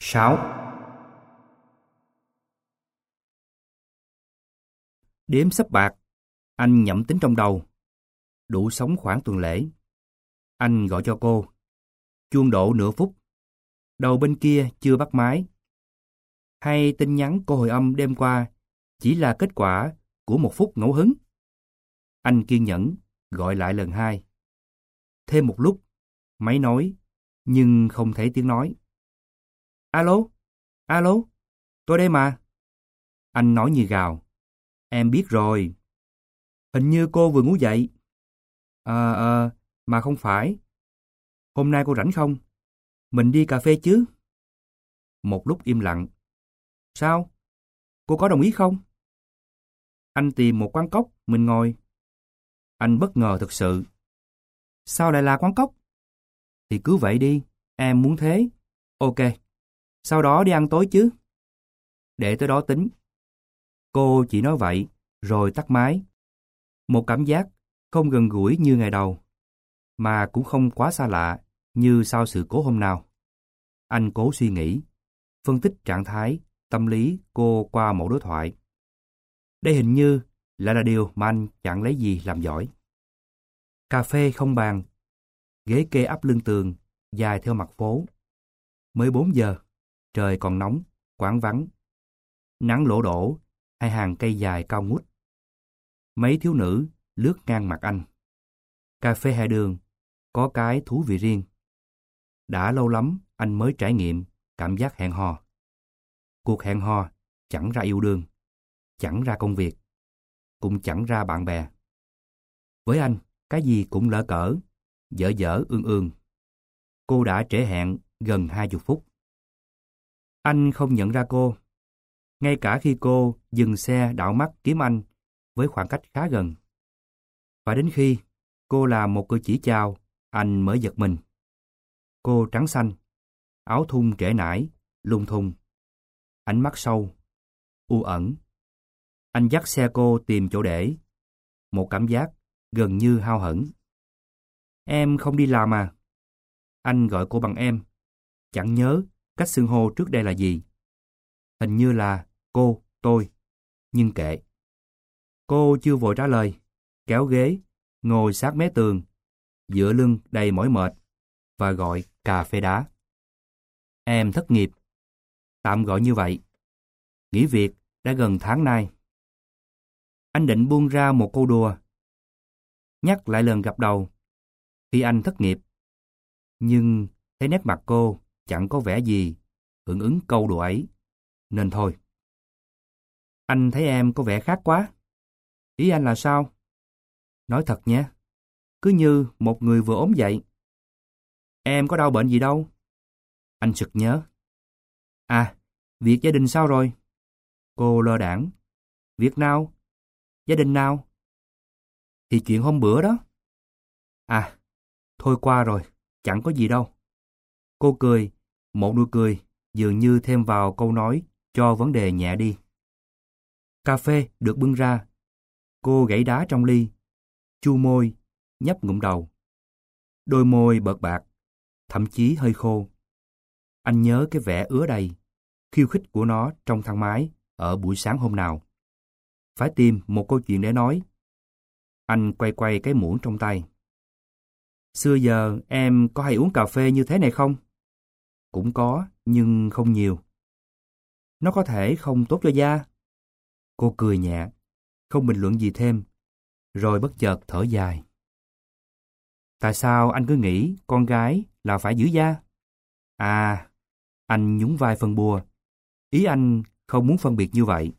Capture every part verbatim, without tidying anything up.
Sáu. Đếm xấp bạc, anh nhẩm tính trong đầu. Đủ sống khoảng tuần lễ. Anh gọi cho cô. Chuông đổ nửa phút. Đầu bên kia chưa bắt máy. Hay tin nhắn cô hồi âm đêm qua chỉ là kết quả của một phút ngẫu hứng? Anh kiên nhẫn gọi lại lần hai. Thêm một lúc, máy nói, nhưng không thấy tiếng nói. Alo? Alo? Tôi đây mà. Anh nói như gào. Em biết rồi. Hình như cô vừa ngủ dậy. Ờ, ờ, mà không phải. Hôm nay cô rảnh không? Mình đi cà phê chứ? Một lúc im lặng. Sao? Cô có đồng ý không? Anh tìm một quán cóc, mình ngồi. Anh bất ngờ thực sự. Sao lại là quán cóc? Thì cứ vậy đi, em muốn thế. Ok. Sau đó đi ăn tối chứ? Để tới đó tính. Cô chỉ nói vậy, rồi tắt máy. Một cảm giác không gần gũi như ngày đầu, mà cũng không quá xa lạ như sau sự cố hôm nào. Anh cố suy nghĩ, phân tích trạng thái, tâm lý cô qua mẫu đối thoại. Đây hình như lại là điều mà anh chẳng lấy gì làm giỏi. Cà phê không bàn, ghế kê ắp lưng tường, dài theo mặt phố. Mới bốn giờ, trời còn nóng, quán vắng. Nắng lổ đổ, hai hàng cây dài cao ngút. Mấy thiếu nữ lướt ngang mặt anh. Cà phê hè đường có cái thú vị riêng. Đã lâu lắm anh mới trải nghiệm cảm giác hẹn hò. Cuộc hẹn hò chẳng ra yêu đương, chẳng ra công việc, cũng chẳng ra bạn bè. Với anh, cái gì cũng lỡ cỡ, dở dở ương ương. Cô đã trễ hẹn gần hai chục phút. Anh không nhận ra cô. Ngay cả khi cô dừng xe đảo mắt kiếm anh với khoảng cách khá gần. Và đến khi cô làm một cử chỉ chào, anh mới giật mình. Cô trắng xanh, áo thun trễ nải, lung thùng, ánh mắt sâu, u ẩn. Anh dắt xe cô tìm chỗ để. Một cảm giác gần như hao hững. Em không đi làm à? Anh gọi cô bằng em. Chẳng nhớ cách xưng hô trước đây là gì. Hình như là cô, tôi. Nhưng kệ. Cô chưa vội trả lời. Kéo ghế, ngồi sát mé tường, dựa lưng đầy mỏi mệt và gọi cà phê đá. Em thất nghiệp. Tạm gọi như vậy. Nghỉ việc đã gần tháng nay. Anh định buông ra một câu đùa. Nhắc lại lần gặp đầu khi anh thất nghiệp. Nhưng thấy nét mặt cô chẳng có vẻ gì hưởng ứng câu đùa ấy. Nên thôi. Anh thấy em có vẻ khác quá. Ý anh là sao? Nói thật nhé. Cứ như một người vừa ốm dậy. Em có đau bệnh gì đâu. Anh sực nhớ. À, việc gia đình sao rồi? Cô lơ đãng. Việc nào? Gia đình nào? Thì chuyện hôm bữa đó. À, thôi qua rồi, chẳng có gì đâu. Cô cười, một nụ cười dường như thêm vào câu nói cho vấn đề nhẹ đi. Cà phê được bưng ra. Cô gãy đá trong ly, chu môi, nhấp ngụm đầu. Đôi môi bợt bạc, thậm chí hơi khô. Anh nhớ cái vẻ ứa đầy, khiêu khích của nó trong thang máy ở buổi sáng hôm nào. Phải tìm một câu chuyện để nói. Anh quay quay cái muỗng trong tay. Xưa giờ em có hay uống cà phê như thế này không? Cũng có, nhưng không nhiều. Nó có thể không tốt cho da. Cô cười nhẹ, không bình luận gì thêm, rồi bất chợt thở dài. Tại sao anh cứ nghĩ con gái là phải giữ da? À, anh nhún vai phân bua. Ý anh không muốn phân biệt như vậy.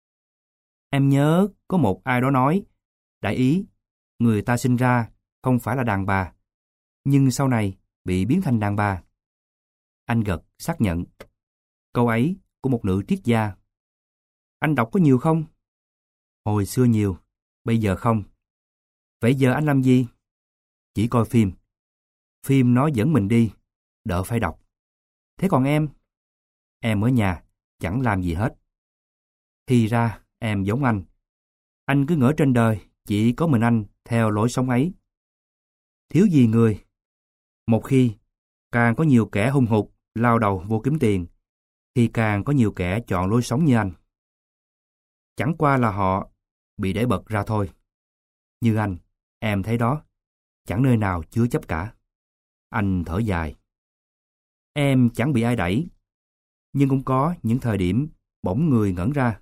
Em nhớ có một ai đó nói, đại ý, người ta sinh ra không phải là đàn bà, nhưng sau này bị biến thành đàn bà. Anh gật, xác nhận. Câu ấy của một nữ triết gia. Anh đọc có nhiều không? Hồi xưa nhiều, bây giờ không. Vậy giờ anh làm gì? Chỉ coi phim. Phim nó dẫn mình đi, đỡ phải đọc. Thế còn em? Em ở nhà, chẳng làm gì hết. Thì ra, em giống anh. Anh cứ ngỡ trên đời, chỉ có mình anh theo lối sống ấy. Thiếu gì người. Một khi, càng có nhiều kẻ hung hục, lao đầu vô kiếm tiền, thì càng có nhiều kẻ chọn lối sống như anh. Chẳng qua là họ bị để bật ra thôi. Như anh, em thấy đó, chẳng nơi nào chứa chấp cả. Anh thở dài. Em chẳng bị ai đẩy, nhưng cũng có những thời điểm bỗng người ngẩn ra.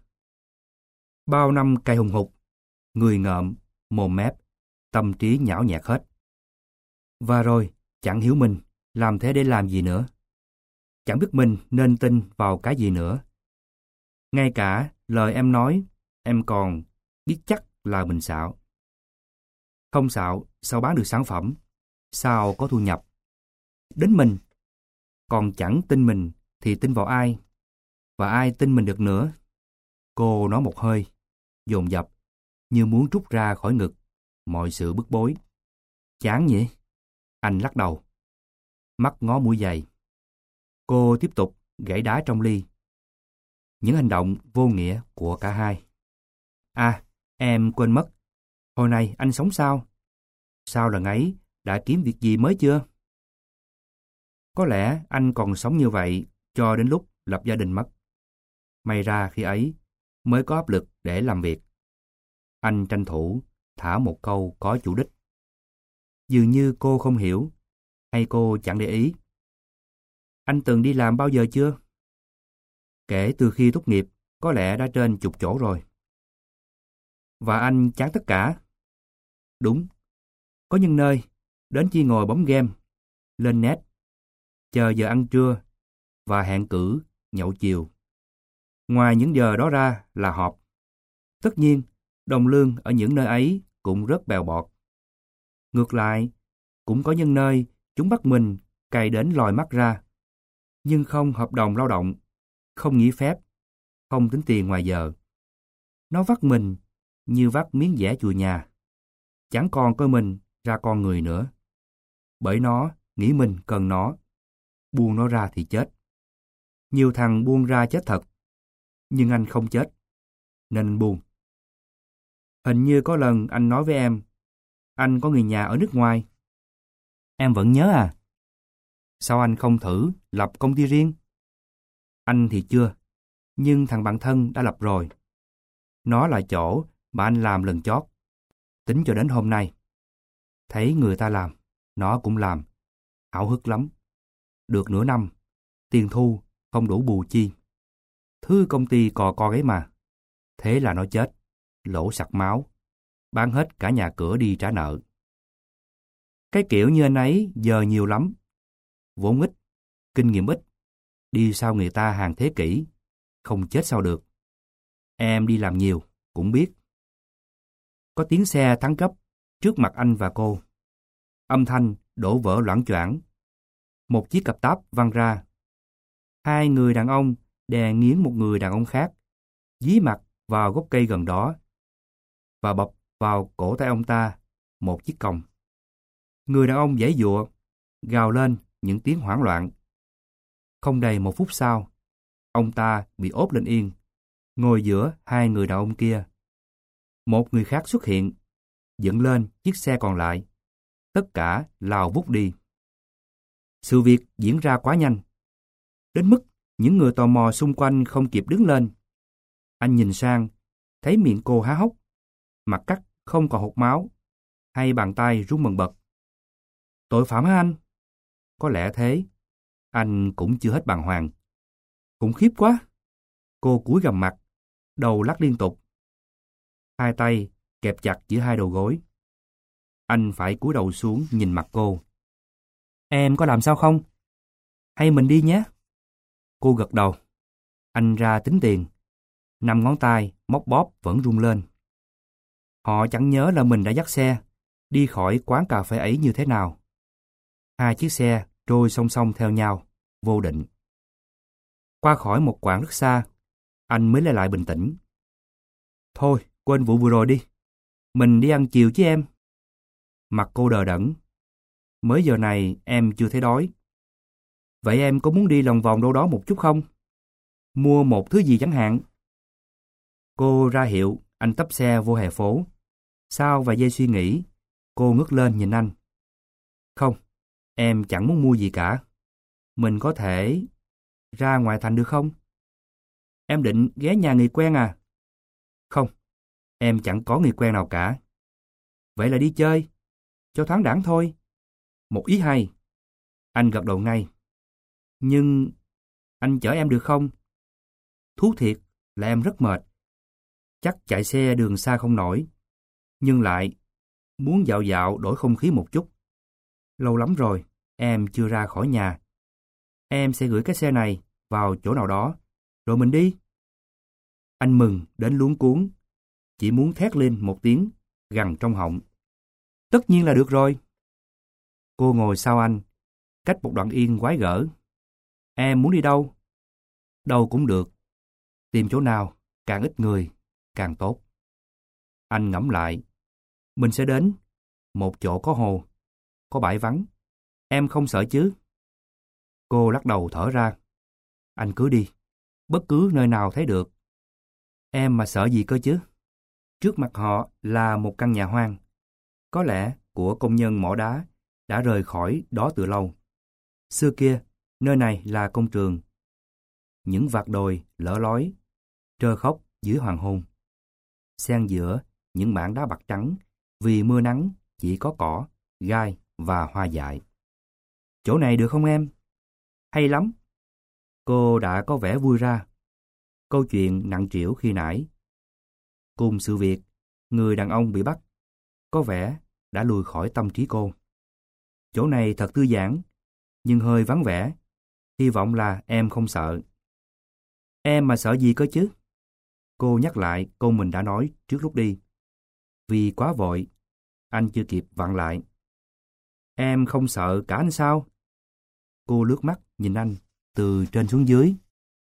Bao năm cày hùng hục, người ngợm, mồm mép, tâm trí nhão nhẹt hết. Và rồi, chẳng hiểu mình làm thế để làm gì nữa. Chẳng biết mình nên tin vào cái gì nữa. Ngay cả lời em nói, em còn biết chắc là mình xạo. Không xạo, sao bán được sản phẩm? Sao có thu nhập? Đến mình, còn chẳng tin mình thì tin vào ai? Và ai tin mình được nữa? Cô nói một hơi, dồn dập, như muốn trút ra khỏi ngực mọi sự bức bối. Chán nhỉ? Anh lắc đầu. Mắt ngó mũi giày. Cô tiếp tục gãy đá trong ly. Những hành động vô nghĩa của cả hai. À, em quên mất. Hồi này anh sống sao? Sao lần ấy đã kiếm việc gì mới chưa? Có lẽ anh còn sống như vậy cho đến lúc lập gia đình mất. May ra khi ấy mới có áp lực để làm việc. Anh tranh thủ thả một câu có chủ đích. Dường như cô không hiểu, hay cô chẳng để ý. Anh từng đi làm bao giờ chưa? Kể từ khi tốt nghiệp, có lẽ đã trên chục chỗ rồi. Và anh chán tất cả. Đúng, có những nơi, đến chỉ ngồi bấm game, lên net, chờ giờ ăn trưa và hẹn cử nhậu chiều. Ngoài những giờ đó ra là họp. Tất nhiên, đồng lương ở những nơi ấy cũng rất bèo bọt. Ngược lại, cũng có những nơi chúng bắt mình cày đến lòi mắt ra, nhưng không hợp đồng lao động, không nghỉ phép, không tính tiền ngoài giờ. Nó vắt mình như vắt miếng dẻ chùi nhà, chẳng còn coi mình ra con người nữa. Bởi nó nghĩ mình cần nó, buông nó ra thì chết. Nhiều thằng buông ra chết thật, nhưng anh không chết, nên anh buông. Hình như có lần anh nói với em, anh có người nhà ở nước ngoài. Em vẫn nhớ à? Sao anh không thử lập công ty riêng? Anh thì chưa, nhưng thằng bạn thân đã lập rồi. Nó là chỗ mà anh làm lần chót, tính cho đến hôm nay. Thấy người ta làm, nó cũng làm, háo hức lắm. Được nửa năm, tiền thu không đủ bù chi. Thứ công ty cò co ấy mà. Thế là nó chết, lỗ sặc máu, bán hết cả nhà cửa đi trả nợ. Cái kiểu như anh ấy giờ nhiều lắm. Vốn ít, kinh nghiệm ít, đi sau người ta hàng thế kỷ, không chết sao được. Em đi làm nhiều, cũng biết. Có tiếng xe thắng gấp trước mặt anh và cô. Âm thanh đổ vỡ loảng choảng. Một chiếc cặp táp văng ra. Hai người đàn ông đè nghiến một người đàn ông khác, dí mặt vào gốc cây gần đó, và bập vào cổ tay ông ta một chiếc còng. Người đàn ông giãy giụa, gào lên những tiếng hoảng loạn. Không đầy một phút sau, ông ta bị ốp lên yên, ngồi giữa hai người đàn ông kia. Một người khác xuất hiện, dựng lên chiếc xe còn lại. Tất cả lao vút đi. Sự việc diễn ra quá nhanh, đến mức những người tò mò xung quanh không kịp đứng lên. Anh nhìn sang, thấy miệng cô há hốc, mặt cắt không còn hột máu, hai bàn tay run bần bật. Tội phạm hả anh? Có lẽ thế. Anh cũng chưa hết bàng hoàng. Khủng khiếp quá. Cô cúi gằm mặt, đầu lắc liên tục. Hai tay kẹp chặt giữa hai đầu gối. Anh phải cúi đầu xuống nhìn mặt cô. Em có làm sao không? Hay mình đi nhé? Cô gật đầu. Anh ra tính tiền. Năm ngón tay móc bóp vẫn rung lên. Họ chẳng nhớ là mình đã dắt xe đi khỏi quán cà phê ấy như thế nào. Hai chiếc xe trôi song song theo nhau, vô định. Qua khỏi một quãng rất xa, anh mới lấy lại bình tĩnh. Thôi, quên vụ vừa rồi đi. Mình đi ăn chiều chứ em. Mặt cô đờ đẫn. Mới giờ này em chưa thấy đói. Vậy em có muốn đi lòng vòng đâu đó một chút không? Mua một thứ gì chẳng hạn. Cô ra hiệu, anh tấp xe vô hè phố. Sau vài giây suy nghĩ, cô ngước lên nhìn anh. Không, em chẳng muốn mua gì cả. Mình có thể ra ngoài thành được không? Em định ghé nhà người quen à? Không, em chẳng có người quen nào cả. Vậy là đi chơi, cho thoáng đãng thôi. Một ý hay. Anh gật đầu ngay. Nhưng anh chở em được không? Thú thiệt là em rất mệt. Chắc chạy xe đường xa không nổi. Nhưng lại muốn dạo dạo đổi không khí một chút. Lâu lắm rồi, em chưa ra khỏi nhà. Em sẽ gửi cái xe này vào chỗ nào đó, rồi mình đi. Anh mừng đến luống cuống, chỉ muốn thét lên một tiếng, gằn trong họng. Tất nhiên là được rồi. Cô ngồi sau anh, cách một đoạn yên quái gở. Em muốn đi đâu? Đâu cũng được. Tìm chỗ nào, càng ít người, càng tốt. Anh ngẫm lại. Mình sẽ đến một chỗ có hồ, có bãi vắng. Em không sợ chứ? Cô lắc đầu thở ra. Anh cứ đi, bất cứ nơi nào thấy được. Em mà sợ gì cơ chứ? Trước mặt họ là một căn nhà hoang, có lẽ của công nhân mỏ đá đã rời khỏi đó từ lâu. Xưa kia, nơi này là công trường. Những vạt đồi lở lói, trơ khóc dưới hoàng hôn. Xen giữa những mảng đá bạc trắng, vì mưa nắng chỉ có cỏ, gai và hoa dại. Chỗ này được không em? Hay lắm. Cô đã có vẻ vui ra. Câu chuyện nặng trĩu khi nãy, cùng sự việc người đàn ông bị bắt, có vẻ đã lùi khỏi tâm trí cô. Chỗ này thật thư giãn, nhưng hơi vắng vẻ. Hy vọng là em không sợ. Em mà sợ gì cơ chứ? Cô nhắc lại câu mình đã nói trước lúc đi. Vì quá vội, anh chưa kịp vặn lại. Em không sợ cả anh sao? Cô lướt mắt nhìn anh từ trên xuống dưới.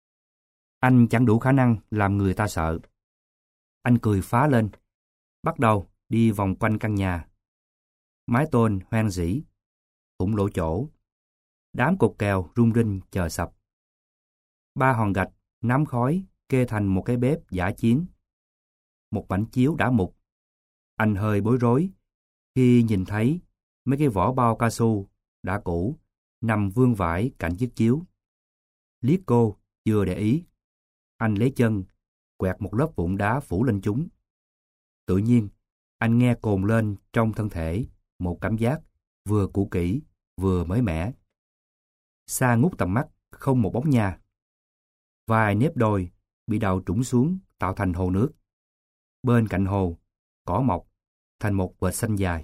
Anh chẳng đủ khả năng làm người ta sợ. Anh cười phá lên, bắt đầu đi vòng quanh căn nhà. Mái tôn hoen rỉ, thủng lỗ chỗ. Đám cột kèo rung rinh chờ sập. Ba hòn gạch nắm khói kê thành một cái bếp dã chiến. Một mảnh chiếu đã mục. Anh hơi bối rối khi nhìn thấy mấy cái vỏ bao cao su đã cũ nằm vương vãi cạnh chiếc chiếu. Liếc cô chưa để ý, anh lấy chân quẹt một lớp vụn đá phủ lên chúng. Tự nhiên, anh nghe cồn lên trong thân thể một cảm giác vừa cũ kỹ, vừa mới mẻ. Xa ngút tầm mắt, không một bóng nhà. Vài nếp đồi bị đào trũng xuống tạo thành hồ nước. Bên cạnh hồ, cỏ mọc thành một vệt xanh dài.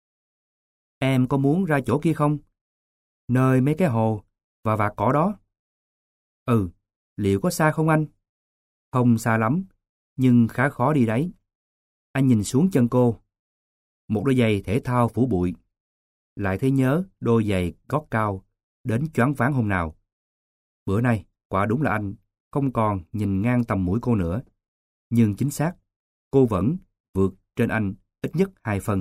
Em có muốn ra chỗ kia không? Nơi mấy cái hồ và vạt cỏ đó. Ừ, liệu có xa không anh? Không xa lắm, nhưng khá khó đi đấy. Anh nhìn xuống chân cô. Một đôi giày thể thao phủ bụi. Lại thấy nhớ đôi giày gót cao đến choáng váng hôm nào. Bữa nay, quả đúng là anh không còn nhìn ngang tầm mũi cô nữa. Nhưng chính xác, cô vẫn vượt trên anh ít nhất hai phân.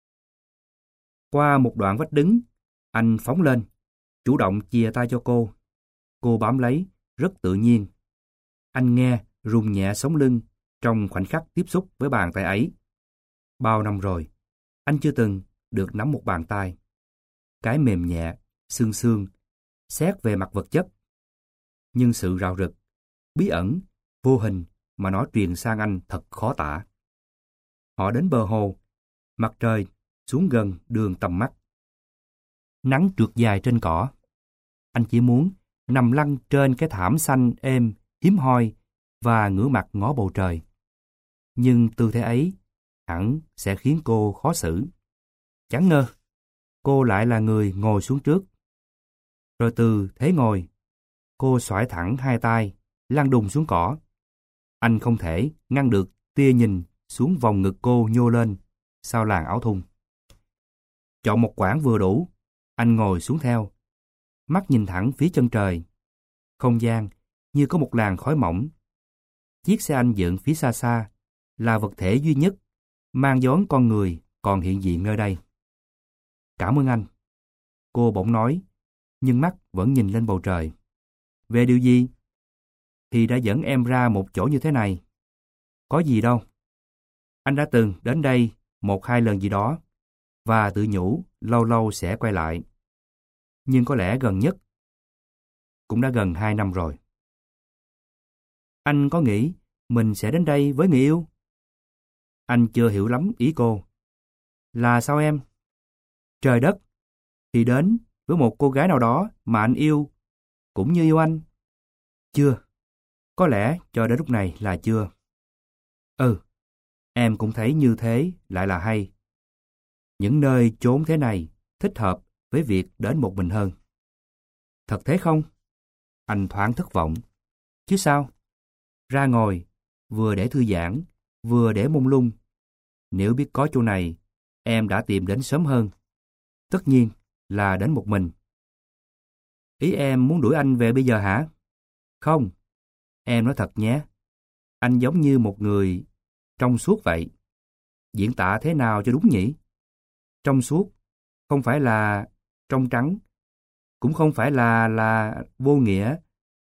Qua một đoạn vách đứng, anh phóng lên, chủ động chìa tay cho cô. Cô bám lấy, rất tự nhiên. Anh nghe rung nhẹ sống lưng trong khoảnh khắc tiếp xúc với bàn tay ấy. Bao năm rồi, anh chưa từng được nắm một bàn tay. Cái mềm nhẹ, xương xương, xét về mặt vật chất. Nhưng sự rạo rực, bí ẩn, vô hình mà nó truyền sang anh thật khó tả. Họ đến bờ hồ, mặt trời xuống gần đường tầm mắt. Nắng trượt dài trên cỏ. Anh chỉ muốn nằm lăn trên cái thảm xanh êm, hiếm hoi và ngửa mặt ngó bầu trời. Nhưng tư thế ấy hẳn sẽ khiến cô khó xử. Chẳng ngờ, cô lại là người ngồi xuống trước. Rồi từ thế ngồi, cô xoải thẳng hai tay, lăn đùng xuống cỏ. Anh không thể ngăn được tia nhìn xuống vòng ngực cô nhô lên sau làn áo thun. Chọn một quãng vừa đủ, anh ngồi xuống theo. Mắt nhìn thẳng phía chân trời. Không gian như có một làn khói mỏng. Chiếc xe anh dựng phía xa xa là vật thể duy nhất mang dấu ấn con người còn hiện diện nơi đây. Cảm ơn anh. Cô bỗng nói, nhưng mắt vẫn nhìn lên bầu trời. Về điều gì? Thì đã dẫn em ra một chỗ như thế này. Có gì đâu. Anh đã từng đến đây một hai lần gì đó, và tự nhủ lâu lâu sẽ quay lại. Nhưng có lẽ gần nhất cũng đã gần hai năm rồi. Anh có nghĩ mình sẽ đến đây với người yêu? Anh chưa hiểu lắm ý cô. Là sao em? Trời đất, thì đến với một cô gái nào đó mà anh yêu, cũng như yêu anh. Chưa, có lẽ cho đến lúc này là chưa. Ừ, em cũng thấy như thế lại là hay. Những nơi chốn thế này thích hợp với việc đến một mình hơn. Thật thế không? Anh thoáng thất vọng. Chứ sao? Ra ngồi, vừa để thư giãn, vừa để mông lung. Nếu biết có chỗ này, em đã tìm đến sớm hơn. Tất nhiên là đến một mình. Ý em muốn đuổi anh về bây giờ hả? Không, em nói thật nhé. Anh giống như một người trong suốt vậy. Diễn tả thế nào cho đúng nhỉ? Trong suốt, không phải là trong trắng, cũng không phải là là vô nghĩa.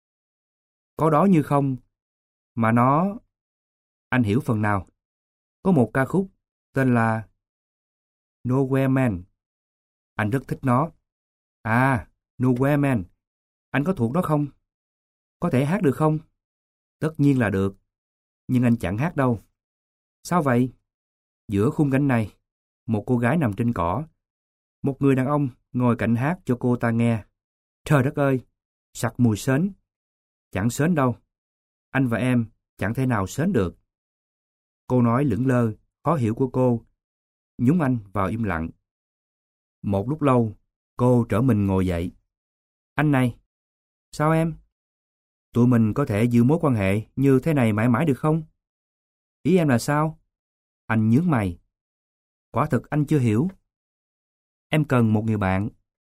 Có đó như không, mà nó... Anh hiểu phần nào. Có một ca khúc tên là Nowhere Man. Anh rất thích nó. À, Nowhere Man. Anh có thuộc đó không? Có thể hát được không? Tất nhiên là được. Nhưng anh chẳng hát đâu. Sao vậy? Giữa khung cảnh này, một cô gái nằm trên cỏ. Một người đàn ông ngồi cạnh hát cho cô ta nghe. Trời đất ơi, sặc mùi sến. Chẳng sến đâu. Anh và em chẳng thể nào sến được. Câu nói lững lơ, khó hiểu của cô, nhúng anh vào im lặng. Một lúc lâu, cô trở mình ngồi dậy. Anh này, sao em? Tụi mình có thể giữ mối quan hệ như thế này mãi mãi được không? Ý em là sao? Anh nhướng mày. Quả thực anh chưa hiểu. Em cần một người bạn.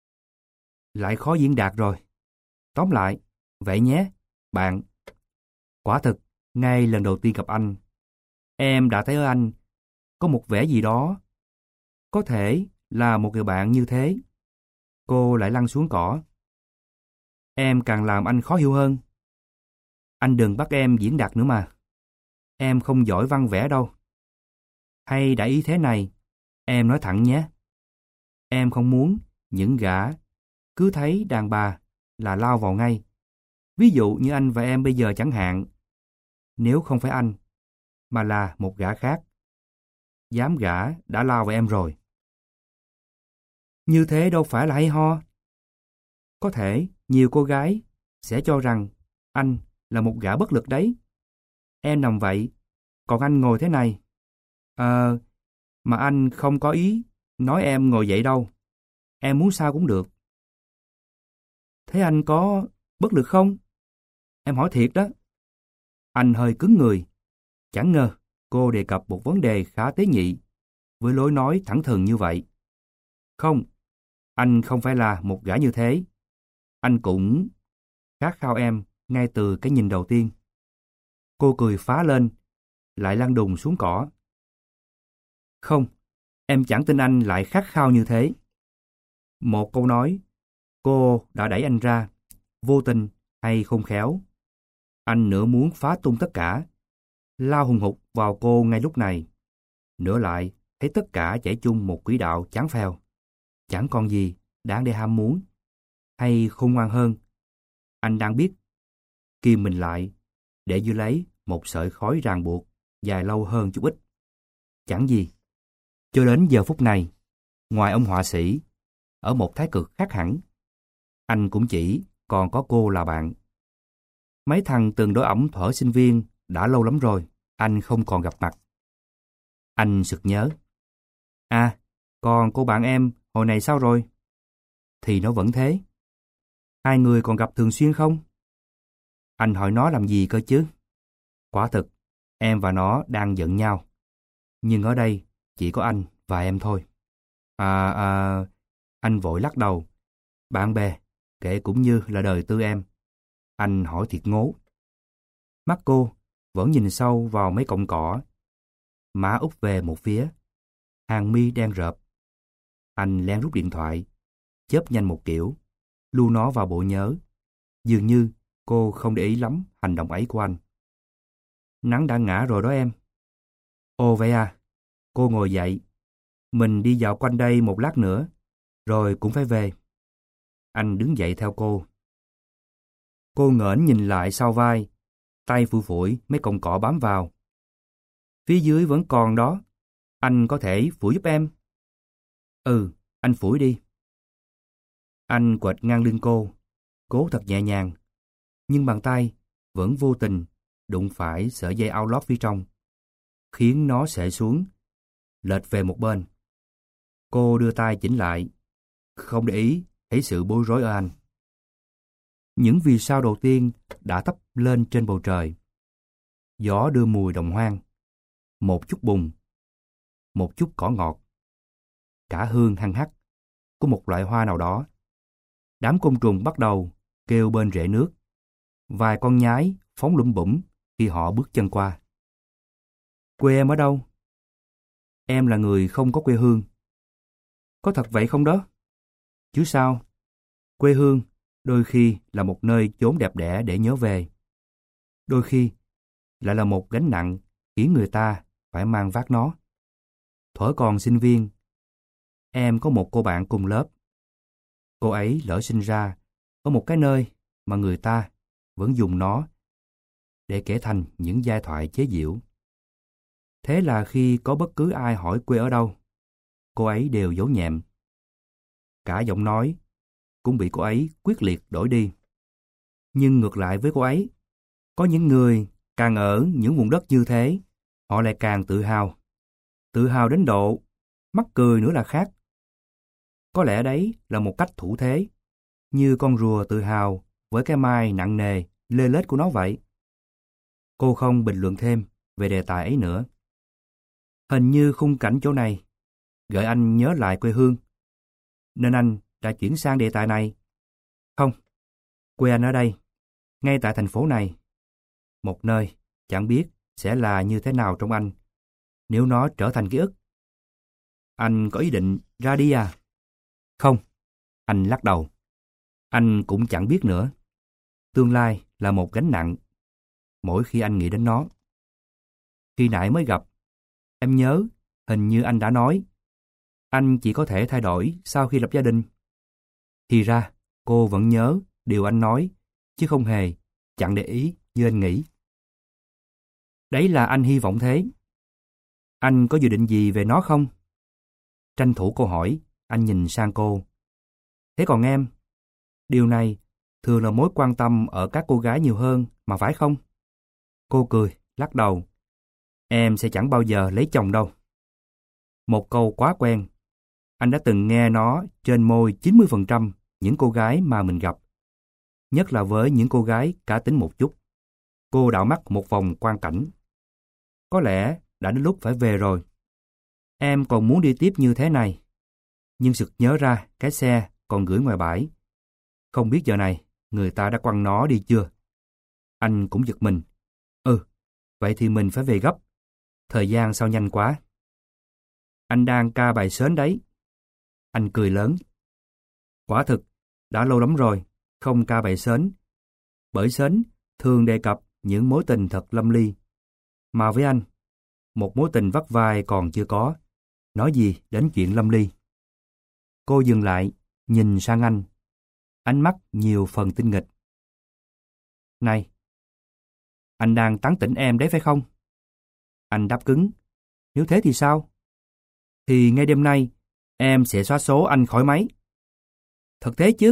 Lại khó diễn đạt rồi. Tóm lại, vậy nhé, bạn. Quả thực, ngay lần đầu tiên gặp anh, em đã thấy ở anh có một vẻ gì đó. Có thể là một người bạn như thế. Cô lại lăn xuống cỏ. Em càng làm anh khó hiểu hơn. Anh đừng bắt em diễn đạt nữa mà. Em không giỏi văn vẽ đâu. Hay đã ý thế này, em nói thẳng nhé. Em không muốn những gã cứ thấy đàn bà là lao vào ngay. Ví dụ như anh và em bây giờ chẳng hạn. Nếu không phải anh, mà là một gã khác, dám gã đã lao vào em rồi. Như thế đâu phải là hay ho. Có thể nhiều cô gái sẽ cho rằng anh là một gã bất lực đấy. Em nằm vậy, còn anh ngồi thế này. Ờ, mà anh không có ý nói em ngồi dậy đâu. Em muốn sao cũng được. Thế anh có bất lực không? Em hỏi thiệt đó. Anh hơi cứng người. Chẳng ngờ cô đề cập một vấn đề khá tế nhị với lối nói thẳng thừng như vậy. Không, anh không phải là một gã như thế. Anh cũng khát khao em ngay từ cái nhìn đầu tiên. Cô cười phá lên, lại lăn đùng xuống cỏ. Không, em chẳng tin anh lại khát khao như thế. Một câu nói, cô đã đẩy anh ra, vô tình hay không khéo. Anh nửa muốn phá tung tất cả, lao hùng hục vào cô ngay lúc này. Nửa lại, thấy tất cả chảy chung một quỹ đạo chán phèo. Chẳng còn gì đáng để ham muốn. Hay khôn ngoan hơn, anh đang biết kìm mình lại để giữ lấy một sợi khói ràng buộc dài lâu hơn chút ít. Chẳng gì. Cho đến giờ phút này, ngoài ông họa sĩ, ở một thái cực khác hẳn, anh cũng chỉ còn có cô là bạn. Mấy thằng từng đối ẩm thuở sinh viên đã lâu lắm rồi, anh không còn gặp mặt. Anh sực nhớ. À, còn cô bạn em hồi này sao rồi? Thì nó vẫn thế. Hai người còn gặp thường xuyên không? Anh hỏi nó làm gì cơ chứ? Quả thực, em và nó đang giận nhau. Nhưng ở đây chỉ có anh và em thôi. À, à, anh vội lắc đầu. Bạn bè, kể cũng như là đời tư em. Anh hỏi thiệt ngố. Mắt cô vẫn nhìn sâu vào mấy cọng cỏ. Má úp về một phía. Hàng mi đen rợp. Anh lén rút điện thoại, chớp nhanh một kiểu, lưu nó vào bộ nhớ. Dường như cô không để ý lắm hành động ấy của anh. Nắng đã ngã rồi đó em. Ồ vậy à, cô ngồi dậy. Mình đi dạo quanh đây một lát nữa, rồi cũng phải về. Anh đứng dậy theo cô. Cô ngẩng nhìn lại sau vai, tay phủi phủi mấy cọng cỏ bám vào. Phía dưới vẫn còn đó, anh có thể phủi giúp em. Ừ, anh phủi đi. Anh quệt ngang lưng cô, cố thật nhẹ nhàng, nhưng bàn tay vẫn vô tình đụng phải sợi dây áo lót phía trong, khiến nó xệ xuống, lệch về một bên. Cô đưa tay chỉnh lại, không để ý thấy sự bối rối ở anh. Những vì sao đầu tiên đã thắp lên trên bầu trời. Gió đưa mùi đồng hoang, một chút bùn, một chút cỏ ngọt, cả hương hăng hắc của một loại hoa nào đó. Đám côn trùng bắt đầu kêu bên rễ nước. Vài con nhái phóng lủm bủm khi họ bước chân qua. Quê em ở đâu? Em là người không có quê hương. Có thật vậy không đó? Chứ sao? Quê hương đôi khi là một nơi chốn đẹp đẽ để nhớ về. Đôi khi lại là một gánh nặng khiến người ta phải mang vác nó. Thuở còn sinh viên, em có một cô bạn cùng lớp. Cô ấy lỡ sinh ra ở một cái nơi mà người ta vẫn dùng nó để kể thành những giai thoại chế giễu. Thế là khi có bất cứ ai hỏi quê ở đâu, cô ấy đều giấu nhẹm. Cả giọng nói cũng bị cô ấy quyết liệt đổi đi. Nhưng ngược lại với cô ấy, có những người càng ở những vùng đất như thế, họ lại càng tự hào. Tự hào đến độ mắc cười nữa là khác. Có lẽ đấy là một cách thủ thế, như con rùa tự hào với cái mai nặng nề, lê lết của nó vậy. Cô không bình luận thêm về đề tài ấy nữa. Hình như khung cảnh chỗ này gợi anh nhớ lại quê hương, nên anh đã chuyển sang đề tài này. Không, quê anh ở đây, ngay tại thành phố này. Một nơi chẳng biết sẽ là như thế nào trong anh nếu nó trở thành ký ức. Anh có ý định ra đi à? Không, anh lắc đầu. Anh cũng chẳng biết nữa. Tương lai là một gánh nặng mỗi khi anh nghĩ đến nó. Khi nãy mới gặp, em nhớ hình như anh đã nói anh chỉ có thể thay đổi sau khi lập gia đình. Thì ra cô vẫn nhớ điều anh nói, chứ không hề chẳng để ý như anh nghĩ. Đấy là anh hy vọng thế. Anh có dự định gì về nó không? Tranh thủ câu hỏi, anh nhìn sang cô. Thế còn em? Điều này thường là mối quan tâm ở các cô gái nhiều hơn, mà phải không? Cô cười, lắc đầu. Em sẽ chẳng bao giờ lấy chồng đâu. Một câu quá quen. Anh đã từng nghe nó trên môi chín mươi phần trăm những cô gái mà mình gặp. Nhất là với những cô gái cá tính một chút. Cô đảo mắt một vòng quang cảnh. Có lẽ đã đến lúc phải về rồi. Em còn muốn đi tiếp như thế này. Nhưng sực nhớ ra cái xe còn gửi ngoài bãi. Không biết giờ này người ta đã quăng nó đi chưa? Anh cũng giật mình. Ừ, vậy thì mình phải về gấp. Thời gian sao nhanh quá. Anh đang ca bài sến đấy. Anh cười lớn. Quả thực, đã lâu lắm rồi, không ca bài sến. Bởi sến thường đề cập những mối tình thật lâm ly. Mà với anh, một mối tình vắt vai còn chưa có. Nói gì đến chuyện lâm ly. Cô dừng lại, nhìn sang anh. Ánh mắt nhiều phần tinh nghịch. Này, anh đang tán tỉnh em đấy phải không? Anh đáp cứng. Nếu thế thì sao? Thì ngay đêm nay, em sẽ xóa số anh khỏi máy. Thật thế chứ?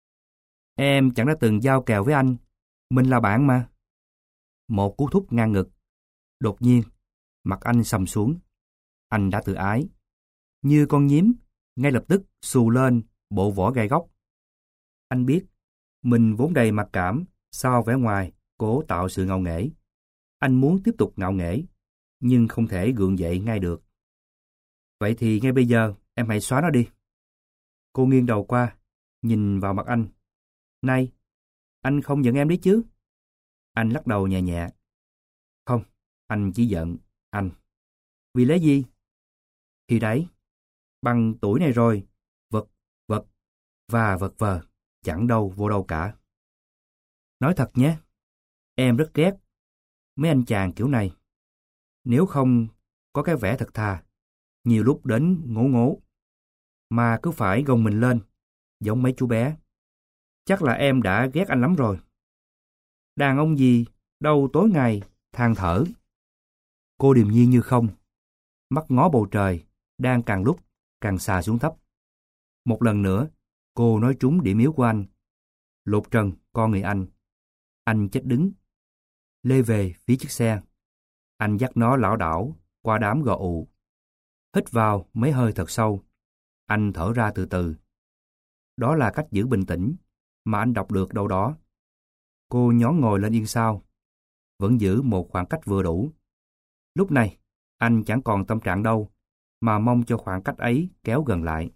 Em chẳng đã từng giao kèo với anh. Mình là bạn mà. Một cú thúc ngang ngực. Đột nhiên, mặt anh sầm xuống. Anh đã tự ái. Như con nhím, ngay lập tức xù lên bộ vỏ gai góc. Anh biết, mình vốn đầy mặc cảm, sau vẻ ngoài, cố tạo sự ngạo nghễ. Anh muốn tiếp tục ngạo nghễ, nhưng không thể gượng dậy ngay được. Vậy thì ngay bây giờ, em hãy xóa nó đi. Cô nghiêng đầu qua, nhìn vào mặt anh. Này, anh không giận em đấy chứ? Anh lắc đầu nhẹ nhẹ. Không, anh chỉ giận, anh. Vì lẽ gì? Thì đấy, bằng tuổi này rồi, vật, vật và vật vờ, chẳng đâu vô đâu cả. Nói thật nhé, em rất ghét mấy anh chàng kiểu này. Nếu không có cái vẻ thật thà, nhiều lúc đến ngố ngố, mà cứ phải gồng mình lên, giống mấy chú bé. Chắc là em đã ghét anh lắm rồi. Đàn ông gì Đầu tối ngày, than thở. Cô điềm nhiên như không, mắt ngó bầu trời, đang càng lúc càng xà xuống thấp. Một lần nữa, cô nói trúng điểm yếu của anh. Lột trần con người anh. Anh chết đứng. Lê về phía chiếc xe. Anh dắt nó lảo đảo qua đám gò ụ. Hít vào mấy hơi thật sâu. Anh thở ra từ từ. Đó là cách giữ bình tĩnh mà anh đọc được đâu đó. Cô nhón ngồi lên yên sau. Vẫn giữ một khoảng cách vừa đủ. Lúc này, anh chẳng còn tâm trạng đâu, mà mong cho khoảng cách ấy kéo gần lại.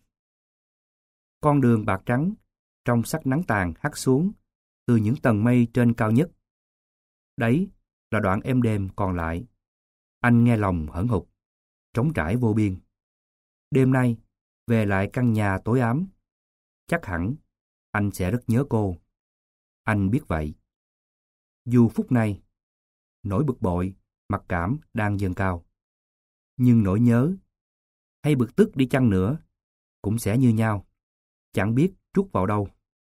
Con đường bạc trắng, trong sắc nắng tàn hắt xuống từ những tầng mây trên cao nhất. Đấy là đoạn êm đềm còn lại. Anh nghe lòng hững hụt, trống trải vô biên. Đêm nay, về lại căn nhà tối ám, chắc hẳn anh sẽ rất nhớ cô. Anh biết vậy. Dù phút này, nỗi bực bội, mặc cảm đang dâng cao. Nhưng nỗi nhớ, hay bực tức đi chăng nữa, cũng sẽ như nhau, chẳng biết trút vào đâu.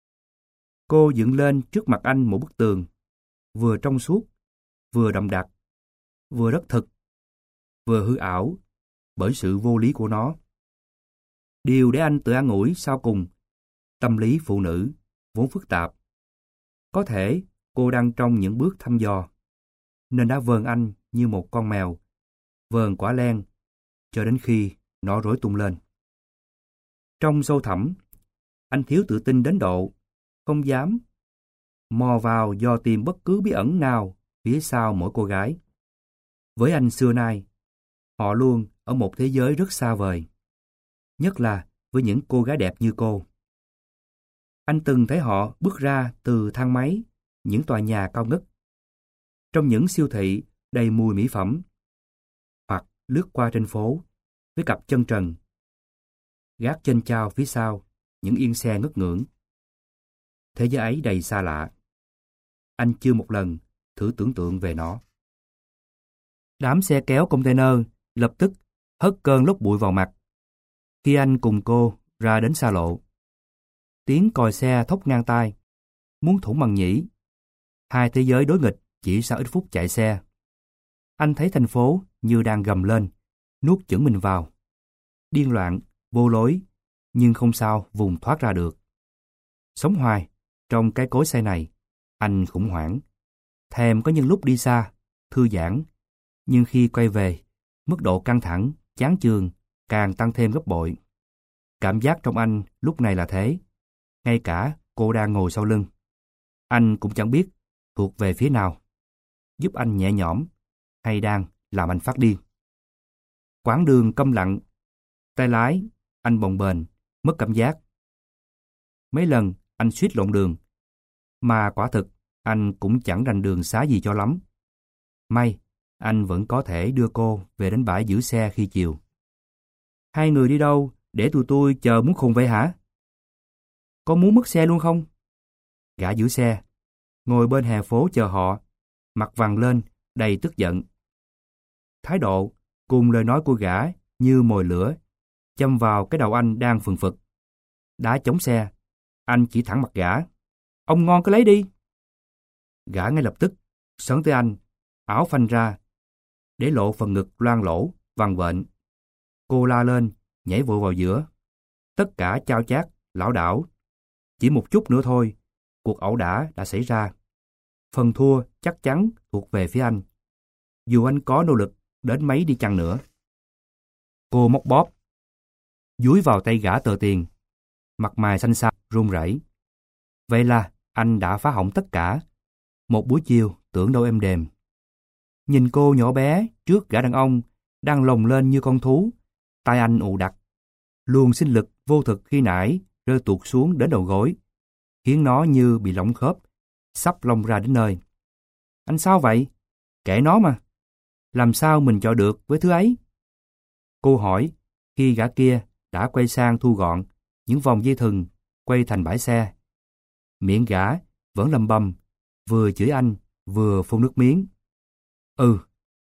Cô dựng lên trước mặt anh một bức tường, vừa trong suốt, vừa đậm đặc, vừa rất thực, vừa hư ảo bởi sự vô lý của nó. Điều để anh tự an ủi sau cùng, tâm lý phụ nữ vốn phức tạp. Có thể cô đang trong những bước thăm dò, nên đã vờn anh như một con mèo, vờn quả len, cho đến khi nó rối tung lên. Trong sâu thẳm, anh thiếu tự tin đến độ, không dám mò vào dò tìm bất cứ bí ẩn nào phía sau mỗi cô gái. Với anh xưa nay, họ luôn ở một thế giới rất xa vời, nhất là với những cô gái đẹp như cô. Anh từng thấy họ bước ra từ thang máy, những tòa nhà cao ngất, trong những siêu thị đầy mùi mỹ phẩm, hoặc lướt qua trên phố với cặp chân trần, gác trên chao phía sau những yên xe ngất ngưỡng. Thế giới ấy đầy xa lạ. Anh chưa một lần thử tưởng tượng về nó. Đám xe kéo container lập tức hất cơn lốc bụi vào mặt khi anh cùng cô ra đến xa lộ. Tiếng còi xe thốc ngang tai, muốn thủng màng nhĩ. Hai thế giới đối nghịch chỉ sau ít phút chạy xe. Anh thấy thành phố như đang gầm lên, nuốt chửng mình vào. Điên loạn, vô lối, nhưng không sao vùng thoát ra được. Sống hoài trong cái cối xay này, anh khủng hoảng. Thèm có những lúc đi xa, thư giãn, nhưng khi quay về, mức độ căng thẳng, chán chường càng tăng thêm gấp bội. Cảm giác trong anh lúc này là thế, ngay cả cô đang ngồi sau lưng. Anh cũng chẳng biết thuộc về phía nào, giúp anh nhẹ nhõm hay đang làm anh phát điên. Quãng đường câm lặng, tay lái, anh bồng bềnh, mất cảm giác. Mấy lần anh suýt lộn đường, mà quả thực anh cũng chẳng rành đường xá gì cho lắm. May, anh vẫn có thể đưa cô về đến bãi giữ xe khi chiều. Hai người đi đâu để tụi tôi chờ muốn khùng vậy hả? Có muốn mất xe luôn không? Gã giữ xe, ngồi bên hè phố chờ họ, mặt vằn lên, đầy tức giận. Thái độ cùng lời nói của gã như mồi lửa, châm vào cái đầu anh đang phừng phực. Đá chống xe, anh chỉ thẳng mặt gã. Ông ngon cứ lấy đi. Gã ngay lập tức sấn tới anh, áo phanh ra, để lộ phần ngực loang lỗ, vằn vện. Cô la lên, nhảy vội vào giữa. Tất cả chao chát, lảo đảo. Chỉ một chút nữa thôi, cuộc ẩu đả đã xảy ra. Phần thua chắc chắn thuộc về phía anh, dù anh có nỗ lực đến mấy đi chăng nữa. Cô móc bóp, dúi vào tay gã tờ tiền, mặt mày xanh xao, run rẩy. Vậy là anh đã phá hỏng tất cả. Một buổi chiều tưởng đâu êm đềm. Nhìn cô nhỏ bé trước gã đàn ông đang lồng lên như con thú, tay anh ù đặc. Luồng sinh lực vô thực khi nãy rơi tuột xuống đến đầu gối, khiến nó như bị lỏng khớp, sắp lông ra đến nơi. Anh sao vậy? Kệ nó mà. Làm sao mình chọn được với thứ ấy? Cô hỏi khi gã kia đã quay sang thu gọn những vòng dây thừng quay thành bãi xe. Miệng gã vẫn lầm bầm, vừa chửi anh, vừa phun nước miếng. Ừ,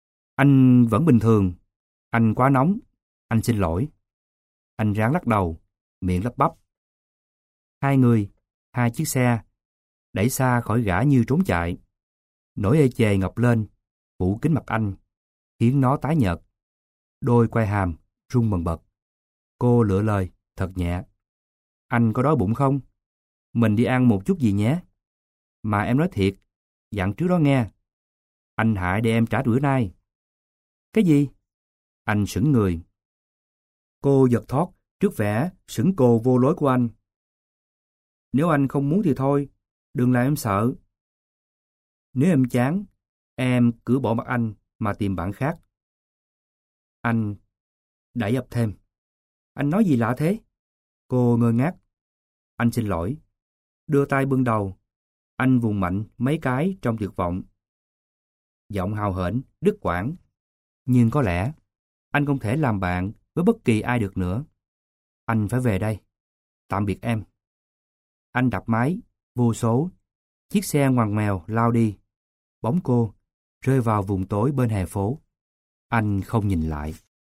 anh vẫn bình thường. Anh quá nóng. Anh xin lỗi. Anh ráng lắc đầu, miệng lắp bắp. Hai người, hai chiếc xe, đẩy xa khỏi gã như trốn chạy. Nỗi ê chề ngập lên, phủ kín mặt anh, khiến nó tái nhợt. Đôi quai hàm rung bần bật. Cô lựa lời thật nhẹ. Anh có đói bụng không? Mình đi ăn một chút gì nhé. Mà em nói thiệt, dặn trước đó nghe. Anh hại để em trả bữa nay. Cái gì? Anh sững người. Cô giật thót trước vẻ sững cô vô lối của anh. Nếu anh không muốn thì thôi, đừng làm em sợ. Nếu em chán, em cứ bỏ mặc anh mà tìm bạn khác. Anh đẩy ập thêm. Anh nói gì lạ thế? Cô ngơ ngác. Anh xin lỗi. Đưa tay bưng đầu. Anh vùng mạnh mấy cái trong tuyệt vọng. Giọng hào hển, đứt quãng. Nhưng có lẽ anh không thể làm bạn với bất kỳ ai được nữa. Anh phải về đây. Tạm biệt em. Anh đạp máy, vô số. Chiếc xe ngoằn ngoèo lao đi. Bóng cô rơi vào vùng tối bên hè phố. Anh không nhìn lại.